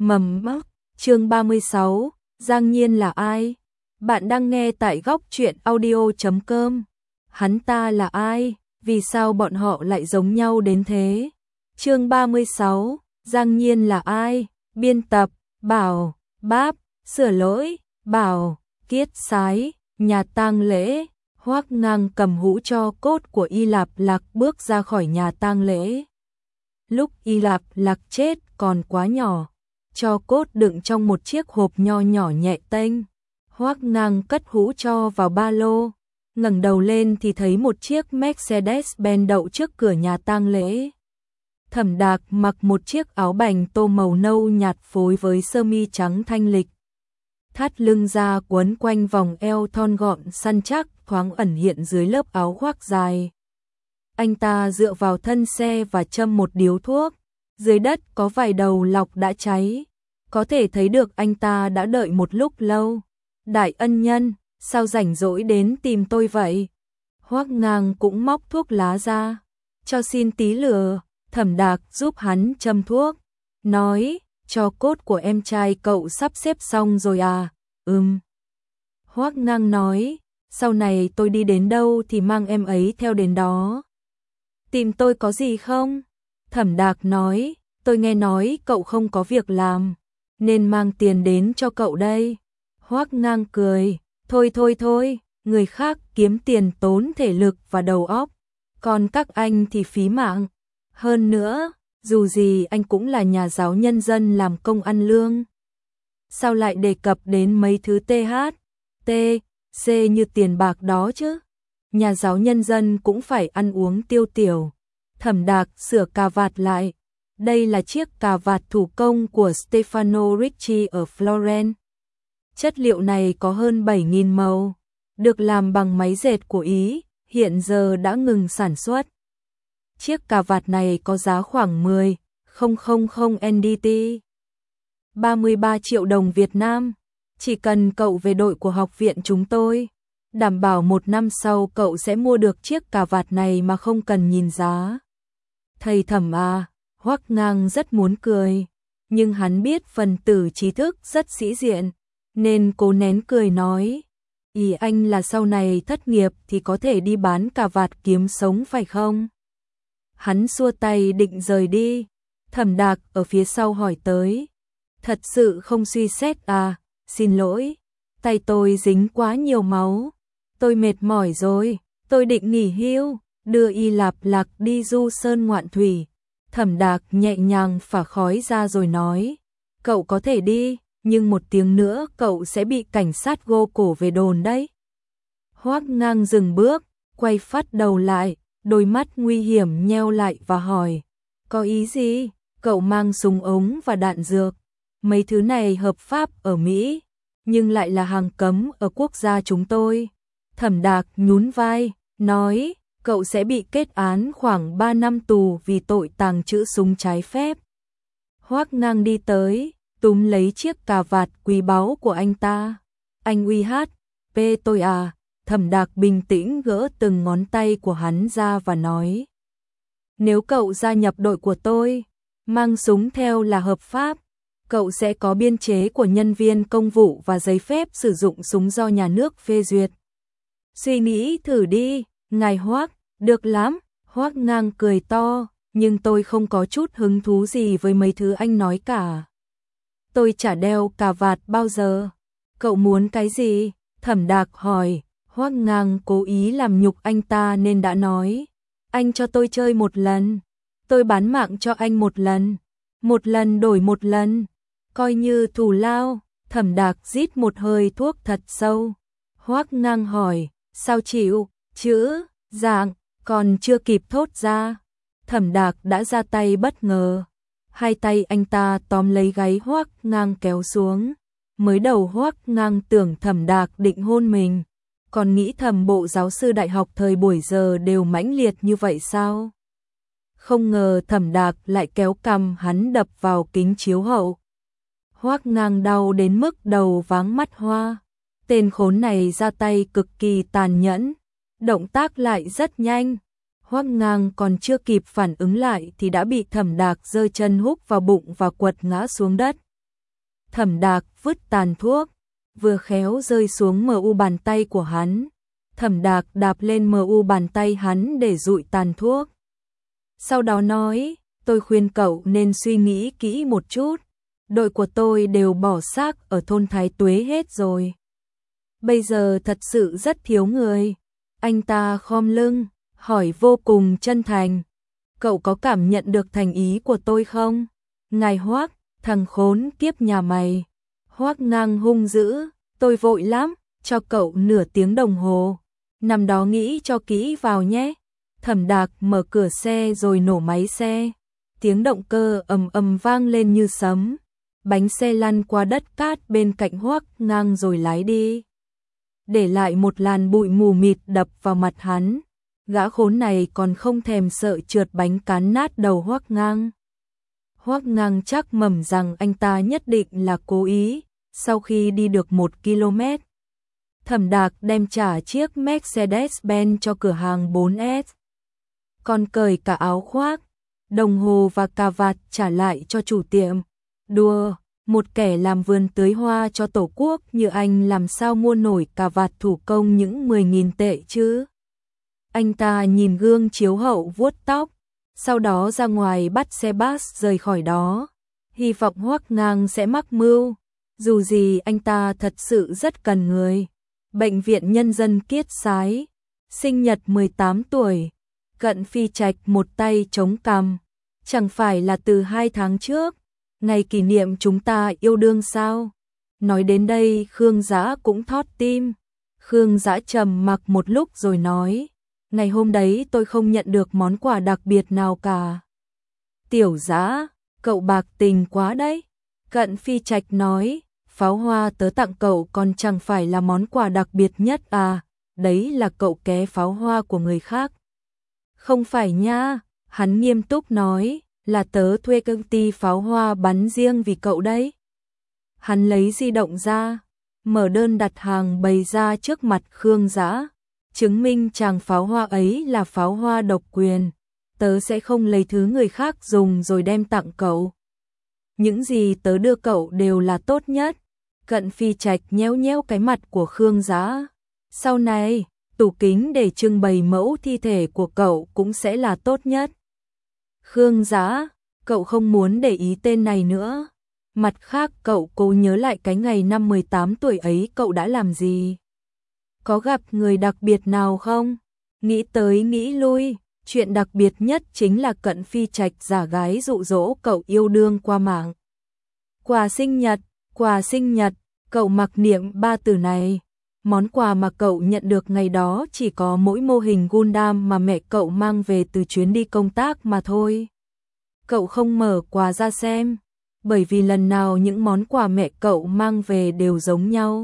Mầm mốc, chương 36, Giang Nhiên là ai? Bạn đang nghe tại góc truyện audio.com. Hắn ta là ai? Vì sao bọn họ lại giống nhau đến thế? Chương 36, Giang Nhiên là ai? Biên tập, Bảo, Báp, sửa lỗi, Bảo, Kiết Sái, nhà tang lễ. Hoắc Ngang cầm hũ tro cốt của Y Lạp Lạc bước ra khỏi nhà tang lễ. Lúc Y Lạp Lạc chết còn quá nhỏ, tro cốt đựng trong một chiếc hộp nho nhỏ nhẹ tênh. Hoắc Ngang cất hũ tro vào ba lô, ngẩng đầu lên thì thấy một chiếc Mercedes-Benz đậu trước cửa nhà tang lễ. Thẩm Đạc mặc một chiếc áo bành tô màu nâu nhạt phối với sơ mi trắng thanh lịch. Thắt lưng da quấn quanh vòng eo thon gọn săn chắc thoáng ẩn hiện dưới lớp áo khoác dài. Anh ta dựa vào thân xe và châm một điếu thuốc. Dưới đất có vài đầu lọc đã cháy. Có thể thấy được anh ta đã đợi một lúc lâu. Đại ân nhân, sao rảnh rỗi đến tìm tôi vậy? Hoắc Ngang cũng móc thuốc lá ra. Cho xin tí lửa. Thẩm Đạc giúp hắn châm thuốc. Nói, tro cốt của em trai cậu sắp xếp xong rồi à? Hoắc Ngang nói, sau này tôi đi đến đâu thì mang em ấy theo đến đó. Tìm tôi có gì không? Thẩm Đạc nói, tôi nghe nói cậu không có việc làm, nên mang tiền đến cho cậu đây. Hoắc Ngang cười, thôi, người khác kiếm tiền tốn thể lực và đầu óc, còn các anh thì phí mạng. Hơn nữa, dù gì anh cũng là nhà giáo nhân dân làm công ăn lương. Sao lại đề cập đến mấy thứ C như tiền bạc đó chứ? Nhà giáo nhân dân cũng phải ăn uống tiêu tiểu. Thẩm Đạc sửa cà vạt lại. Đây là chiếc cà vạt thủ công của Stefano Ricci ở Florence. Chất liệu này có hơn 7.000 màu, được làm bằng máy dệt của Ý, hiện giờ đã ngừng sản xuất. Chiếc cà vạt này có giá khoảng 10.000 NDT, 33 triệu đồng Việt Nam. Chỉ cần cậu về đội của học viện chúng tôi, đảm bảo 1 năm sau cậu sẽ mua được chiếc cà vạt này mà không cần nhìn giá. Thầy Thẩm à, Hoắc Ngang rất muốn cười, nhưng hắn biết phần tử trí thức rất sĩ diện, nên cố nén cười nói, ý anh là sau này thất nghiệp thì có thể đi bán cà vạt kiếm sống phải không? Hắn xua tay định rời đi. Thẩm Đạc ở phía sau hỏi tới, thật sự không suy xét à? Xin lỗi, tay tôi dính quá nhiều máu, tôi mệt mỏi rồi, tôi định nghỉ hưu, đưa Y Lạp Lạc đi du sơn ngoạn thủy. Thẩm Đạc nhẹ nhàng phả khói ra rồi nói, cậu có thể đi, nhưng 1 tiếng nữa cậu sẽ bị cảnh sát gô cổ về đồn đấy. Hoắc Ngang dừng bước, quay phát đầu lại, đôi mắt nguy hiểm nheo lại và hỏi, có ý gì? Cậu mang súng ống và đạn dược. Mấy thứ này hợp pháp ở Mỹ, nhưng lại là hàng cấm ở quốc gia chúng tôi. Thẩm Đạc nhún vai, nói, cậu sẽ bị kết án khoảng 3 năm tù vì tội tàng trữ súng trái phép. Hoắc Ngang đi tới, túm lấy chiếc cà vạt quý báu của anh ta. Anh UHP tôi à? Thẩm Đạc bình tĩnh gỡ từng ngón tay của hắn ra và nói, nếu cậu gia nhập đội của tôi, mang súng theo là hợp pháp. Cậu sẽ có biên chế của nhân viên công vụ và giấy phép sử dụng súng do nhà nước phê duyệt. Suy nghĩ thử đi, ngài Hoắc. Được lắm. Hoắc Ngang cười to, nhưng tôi không có chút hứng thú gì với mấy thứ anh nói cả. Tôi chả đeo cà vạt bao giờ. Cậu muốn cái gì? Thẩm Đạc hỏi. Hoắc Ngang cố ý làm nhục anh ta nên đã nói, anh cho tôi chơi 1 lần, tôi bán mạng cho anh 1 lần. 1 lần đổi 1 lần, coi như thù lao. Thẩm Đạc rít một hơi thuốc thật sâu. Hoắc Ngang hỏi, sao chịu? Chữ, dạng, còn chưa kịp thốt ra, Thẩm Đạc đã ra tay bất ngờ. Hai tay anh ta tóm lấy gáy Hoắc Ngang kéo xuống. Mới đầu Hoắc Ngang tưởng Thẩm Đạc định hôn mình, còn nghĩ thầm bộ giáo sư đại học thời buổi giờ đều mãnh liệt như vậy sao? Không ngờ Thẩm Đạc lại kéo cằm hắn đập vào kính chiếu hậu. Hoắc Ngang đau đến mức đầu váng mắt hoa. Tên khốn này ra tay cực kỳ tàn nhẫn, động tác lại rất nhanh. Hoắc Ngang còn chưa kịp phản ứng lại thì đã bị Thẩm Đạc giơ chân húc vào bụng và quật ngã xuống đất. Thẩm Đạc vứt tàn thuốc, vừa khéo rơi xuống mu bàn tay của hắn. Thẩm Đạc đạp lên mu bàn tay hắn để dụi tàn thuốc. Sau đó nói, tôi khuyên cậu nên suy nghĩ kỹ một chút. Đội của tôi đều bỏ xác ở thôn Thái Tuế hết rồi. Bây giờ thật sự rất thiếu người. Anh ta khom lưng, hỏi vô cùng chân thành. Cậu có cảm nhận được thành ý của tôi không? Ngài Hoác, thằng khốn kiếp nhà mày. Hoác Ngang hung dữ, tôi vội lắm, cho cậu nửa tiếng đồng hồ. Nằm đó nghĩ cho kỹ vào nhé. Thẩm Đạc mở cửa xe rồi nổ máy xe. Tiếng động cơ ầm ầm vang lên như sấm. Bánh xe lăn qua đất cát bên cạnh Hoác Ngang rồi lái đi. Để lại một làn bụi mù mịt đập vào mặt hắn. Gã khốn này còn không thèm sợ trượt bánh cán nát đầu Hoác Ngang. Hoác Ngang chắc mẩm rằng anh ta nhất định là cố ý. Sau khi đi được 1 km, Thẩm Đạc đem trả chiếc Mercedes-Benz cho cửa hàng 4S. Còn cởi cả áo khoác, đồng hồ và cà vạt trả lại cho chủ tiệm. Đùa, một kẻ làm vườn tưới hoa cho tổ quốc như anh làm sao mua nổi cà vạt thủ công những 10.000 tệ chứ? Anh ta nhìn gương chiếu hậu vuốt tóc, sau đó ra ngoài bắt xe bus rời khỏi đó. Hy vọng Hoác Ngang sẽ mắc mưu, dù gì anh ta thật sự rất cần người. Bệnh viện Nhân dân Kiết Sái, sinh nhật 18 tuổi, Cận Phi Trạch một tay chống cằm. Chẳng phải là từ 2 tháng trước, ngày kỷ niệm chúng ta yêu đương sao? Nói đến đây Khương Dã cũng thót tim. Khương Dã trầm mặc một lúc rồi nói, ngày hôm đấy tôi không nhận được món quà đặc biệt nào cả. Tiểu Dã, cậu bạc tình quá đấy. Cận Phi Trạch nói, pháo hoa tớ tặng cậu còn chẳng phải là món quà đặc biệt nhất à, đấy là cậu ké pháo hoa của người khác. Không phải nha, hắn nghiêm túc nói, là tớ thuê công ty pháo hoa bắn riêng vì cậu đấy. Hắn lấy di động ra, mở đơn đặt hàng bày ra trước mặt Khương Dã, chứng minh chàng pháo hoa ấy là pháo hoa độc quyền, tớ sẽ không lấy thứ người khác dùng rồi đem tặng cậu. Những gì tớ đưa cậu đều là tốt nhất. Cận Phi Trạch nhéo nhéo cái mặt của Khương Dã. Sau này, tủ kính để trưng bày mẫu thi thể của cậu cũng sẽ là tốt nhất. Khương Dã, cậu không muốn để ý tên này nữa. Mặt khác cậu cố nhớ lại cái ngày năm 18 tuổi ấy cậu đã làm gì? Có gặp người đặc biệt nào không? Nghĩ tới nghĩ lui, chuyện đặc biệt nhất chính là Cận Phi Trạch giả gái dụ dỗ cậu yêu đương qua mạng. Quà sinh nhật, cậu mặc niệm 3 từ này. Món quà mà cậu nhận được ngày đó chỉ có mỗi mô hình Gundam mà mẹ cậu mang về từ chuyến đi công tác mà thôi. Cậu không mở quà ra xem, bởi vì lần nào những món quà mẹ cậu mang về đều giống nhau.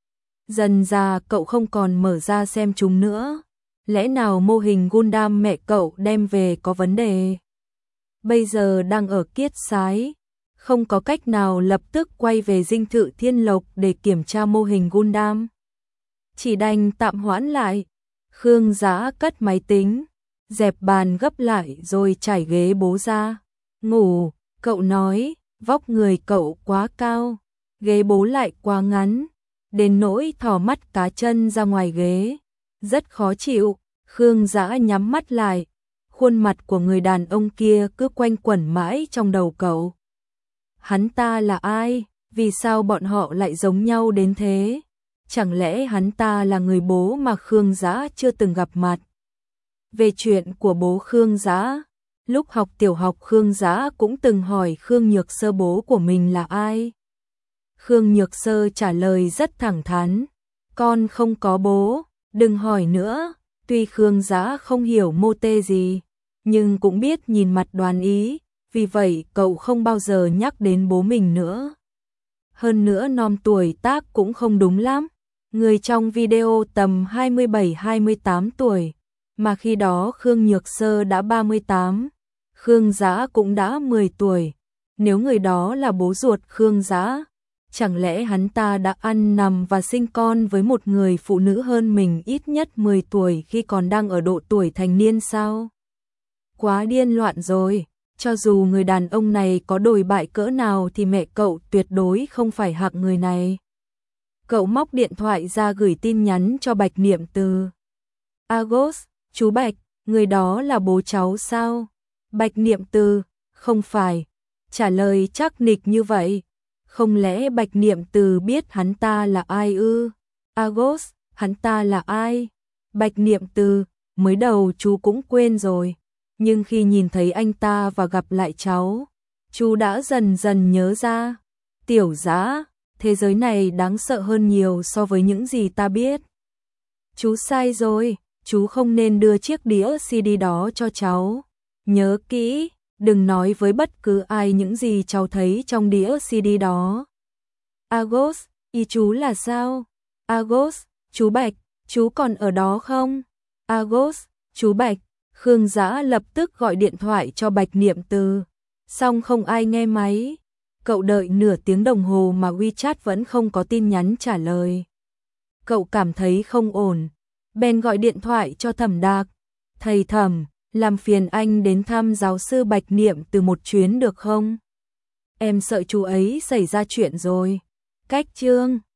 Dần ra cậu không còn mở ra xem chúng nữa. Lẽ nào mô hình Gundam mẹ cậu đem về có vấn đề? Bây giờ đang ở Kiết Sái, không có cách nào lập tức quay về dinh thự Thiên Lộc để kiểm tra mô hình Gundam. Chỉ đành tạm hoãn lại. Khương Dã cất máy tính, dẹp bàn gấp lại rồi trải ghế bố ra. Ngủ, cậu nói, vóc người cậu quá cao, ghế bố lại quá ngắn, đến nỗi thò mắt cá chân ra ngoài ghế. Rất khó chịu. Khương Dã nhắm mắt lại, khuôn mặt của người đàn ông kia cứ quanh quẩn mãi trong đầu cậu. Hắn ta là ai? Vì sao bọn họ lại giống nhau đến thế? Chẳng lẽ hắn ta là người bố mà Khương Dã chưa từng gặp mặt? Về chuyện của bố Khương Dã, lúc học tiểu học Khương Dã cũng từng hỏi Khương Nhược Sơ bố của mình là ai. Khương Nhược Sơ trả lời rất thẳng thắn, con không có bố, đừng hỏi nữa. Tuy Khương Dã không hiểu mô tê gì, nhưng cũng biết nhìn mặt đoán ý, vì vậy cậu không bao giờ nhắc đến bố mình nữa. Hơn nữa nom tuổi tác cũng không đúng lắm, người trong video tầm 27-28 tuổi, mà khi đó Khương Nhược Sơ đã 38, Khương Dã cũng đã 10 tuổi. Nếu người đó là bố ruột Khương Dã, chẳng lẽ hắn ta đã ăn nằm và sinh con với một người phụ nữ hơn mình ít nhất 10 tuổi khi còn đang ở độ tuổi thành niên sao? Quá điên loạn rồi. Cho dù người đàn ông này có đồi bại cỡ nào thì mẹ cậu tuyệt đối không phải hạng người này. Cậu móc điện thoại ra gửi tin nhắn cho Bạch Niệm Từ. Agos, chú Bạch, người đó là bố cháu sao? Bạch Niệm Từ, không phải. Trả lời chắc nịch như vậy. Không lẽ Bạch Niệm Từ biết hắn ta là ai ư? Agos, hắn ta là ai? Bạch Niệm Từ, mới đầu chú cũng quên rồi. Nhưng khi nhìn thấy anh ta và gặp lại cháu, chú đã dần dần nhớ ra. Tiểu Dã, thế giới này đáng sợ hơn nhiều so với những gì ta biết. Chú sai rồi, chú không nên đưa chiếc đĩa CD đó cho cháu. Nhớ kỹ, đừng nói với bất cứ ai những gì cháu thấy trong đĩa CD đó. Agos, ý chú là sao? Agos, chú Bạch, chú còn ở đó không? Agos, chú Bạch. Khương Dã lập tức gọi điện thoại cho Bạch Niệm Từ, xong không ai nghe máy. Cậu đợi nửa tiếng đồng hồ mà WeChat vẫn không có tin nhắn trả lời. Cậu cảm thấy không ổn, bèn gọi điện thoại cho Thẩm Đạc. Thầy Thẩm, làm phiền anh đến thăm giáo sư Bạch Niệm Từ một chuyến được không? Em sợ chú ấy xảy ra chuyện rồi. Cách chương